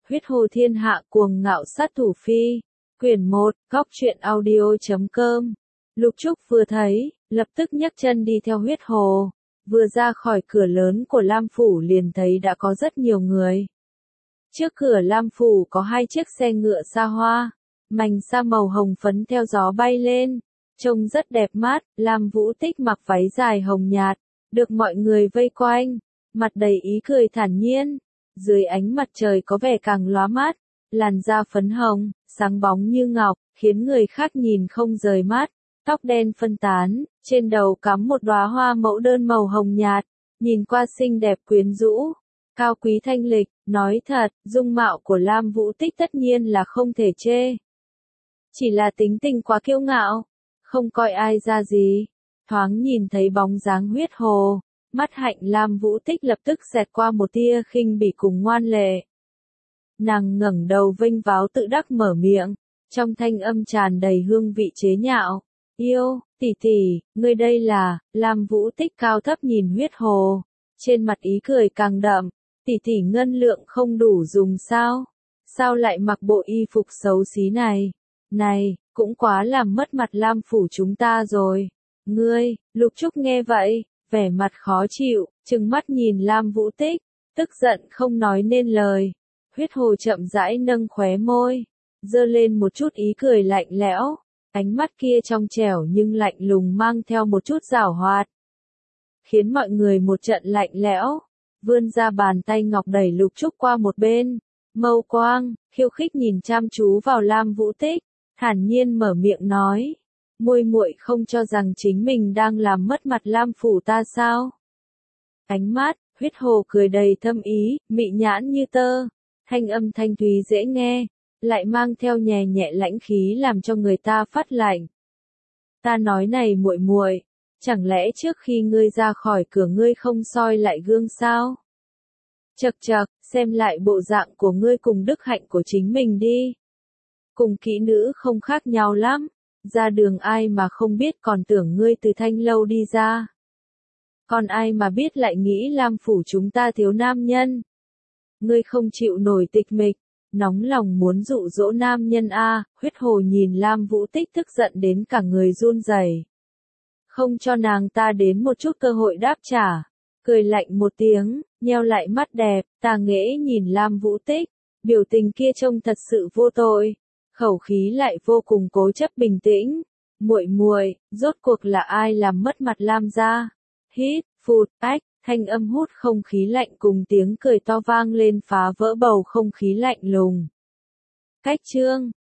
Huyết Hồ Thiên Hạ Cuồng Ngạo Sát Thủ Phi. Quyển 1, Góc Truyện Audio.com. Lục Trúc vừa thấy, lập tức nhấc chân đi theo Huyết Hồ. Vừa ra khỏi cửa lớn của Lam Phủ liền thấy đã có rất nhiều người. Trước cửa Lam Phủ có 2 chiếc xe ngựa xa hoa, mành sa màu hồng phấn theo gió bay lên, trông rất đẹp mắt. Lam Vũ Tích mặc váy dài hồng nhạt, được mọi người vây quanh, mặt đầy ý cười thản nhiên, dưới ánh mặt trời có vẻ càng lóa mắt, làn da phấn hồng, sáng bóng như ngọc, khiến người khác nhìn không rời mắt, tóc đen phân tán, trên đầu cắm một đóa hoa mẫu đơn màu hồng nhạt, nhìn qua xinh đẹp quyến rũ, cao quý thanh lịch. Nói thật, dung mạo của Lam Vũ Tích tất nhiên là không thể chê. Chỉ là tính tình quá kiêu ngạo, không coi ai ra gì. Thoáng nhìn thấy bóng dáng Huyết Hồ, mắt hạnh Lam Vũ Tích lập tức xẹt qua một tia khinh bỉ cùng ngoan lệ. Nàng ngẩng đầu vênh váo tự đắc mở miệng, trong thanh âm tràn đầy hương vị chế nhạo. Yêu, tỷ tỷ, ngươi đây là. Lam Vũ Tích cao thấp nhìn Huyết Hồ, trên mặt ý cười càng đậm. Tỷ tỷ ngân lượng không đủ dùng sao? Sao lại mặc bộ y phục xấu xí này? Này, cũng quá làm mất mặt Lam Phủ chúng ta rồi. Ngươi, Lục Trúc nghe vậy, vẻ mặt khó chịu, trừng mắt nhìn Lam Vũ Tích, tức giận không nói nên lời. Huyết Hồ chậm rãi nâng khóe môi, giơ lên một chút ý cười lạnh lẽo, ánh mắt kia trong trẻo nhưng lạnh lùng mang theo một chút giảo hoạt, khiến mọi người một trận lạnh lẽo. Vươn ra bàn tay ngọc đẩy Lục Trúc qua một bên, mâu quang, khiêu khích nhìn chăm chú vào Lam Vũ Tích, thản nhiên mở miệng nói, muội không cho rằng chính mình đang làm mất mặt Lam Phủ ta sao? Ánh mắt, Huyết Hồ cười đầy thâm ý, mị nhãn như tơ, thanh âm thanh thúy dễ nghe, lại mang theo nhẹ nhẹ lãnh khí làm cho người ta phát lạnh. Ta nói này muội, chẳng lẽ trước khi ngươi ra khỏi cửa ngươi không soi lại gương sao? Chậc chậc, xem lại bộ dạng của ngươi cùng đức hạnh của chính mình đi. Cùng kỹ nữ không khác nhau lắm, ra đường ai mà không biết còn tưởng ngươi từ thanh lâu đi ra. Còn ai mà biết lại nghĩ Lam Phủ chúng ta thiếu nam nhân. Ngươi không chịu nổi tịch mịch, nóng lòng muốn dụ dỗ nam nhân a. Huyết Hồ nhìn Lam Vũ Tích tức giận đến cả người run rẩy. Không cho nàng ta đến một chút cơ hội đáp trả, cười lạnh một tiếng, nheo lại mắt đẹp, tà nghễ nhìn Lam Vũ Tích, biểu tình kia trông thật sự vô tội, khẩu khí lại vô cùng cố chấp bình tĩnh. Muội, rốt cuộc là ai làm mất mặt Lam gia? Hít, phụt, ách, thanh âm hút không khí lạnh cùng tiếng cười to vang lên phá vỡ bầu không khí lạnh lùng. Cách chương